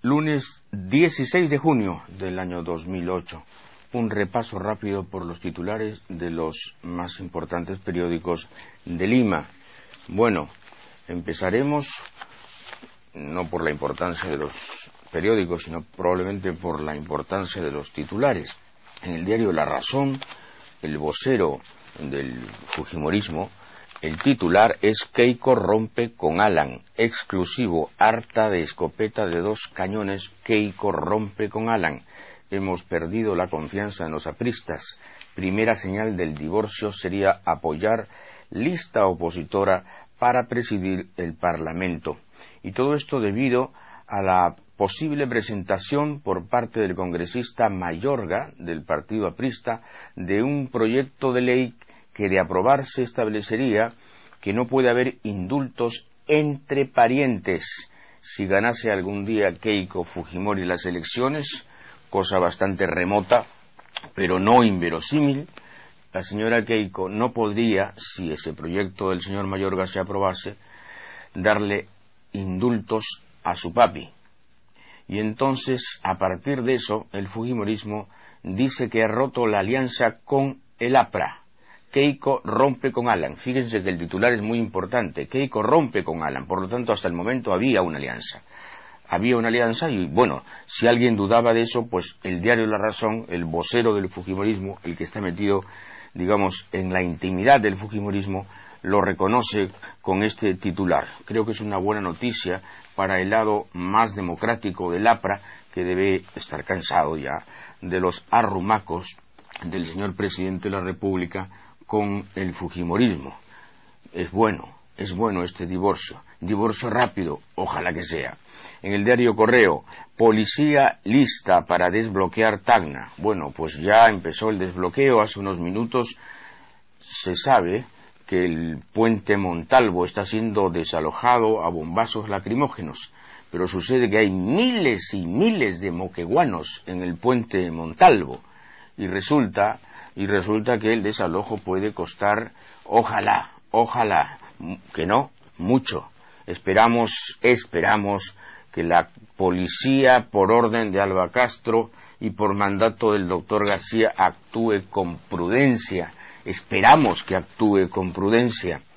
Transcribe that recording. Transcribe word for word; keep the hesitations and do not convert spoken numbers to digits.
Lunes dieciséis de junio del año dos mil ocho. Un repaso rápido por los titulares de los más importantes periódicos de Lima. Bueno, empezaremos no por la importancia de los periódicos, sino probablemente por la importancia de los titulares. En el diario La Razón, el vocero del fujimorismo, el titular es Keiko rompe con Alan, exclusivo, harta de escopeta de dos cañones, Keiko rompe con Alan. Hemos perdido la confianza en los apristas. Primera señal del divorcio sería apoyar lista opositora para presidir el Parlamento. Y todo esto debido a la posible presentación por parte del congresista Mayorga, del partido aprista, de un proyecto de ley que de aprobarse establecería que no puede haber indultos entre parientes. Si ganase algún día Keiko Fujimori las elecciones, cosa bastante remota, pero no inverosímil, la señora Keiko no podría, si ese proyecto del señor Mayorga se aprobase, darle indultos a su papi. Y entonces, a partir de eso, el fujimorismo dice que ha roto la alianza con el APRA. Keiko rompe con Alan. Fíjense que el titular es muy importante. Keiko rompe con Alan. Por lo tanto, hasta el momento había una alianza. Había una alianza y, bueno, si alguien dudaba de eso, pues el diario La Razón, el vocero del fujimorismo, el que está metido, digamos, en la intimidad del fujimorismo, lo reconoce con este titular. Creo que es una buena noticia para el lado más democrático del APRA, que debe estar cansado ya de los arrumacos del señor presidente de la República con el fujimorismo. Es bueno, es bueno este divorcio, divorcio rápido, ojalá que sea. En el diario Correo, policía lista para desbloquear Tacna. Bueno, pues ya empezó el desbloqueo, hace unos minutos se sabe que el puente Montalvo está siendo desalojado a bombazos lacrimógenos, pero sucede que hay miles y miles de moqueguanos en el puente Montalvo, y resulta y resulta que el desalojo puede costar, ojalá, ojalá, que no, mucho. Esperamos, esperamos que la policía, por orden de Alba Castro y por mandato del doctor García, actúe con prudencia. Esperamos que actúe con prudencia.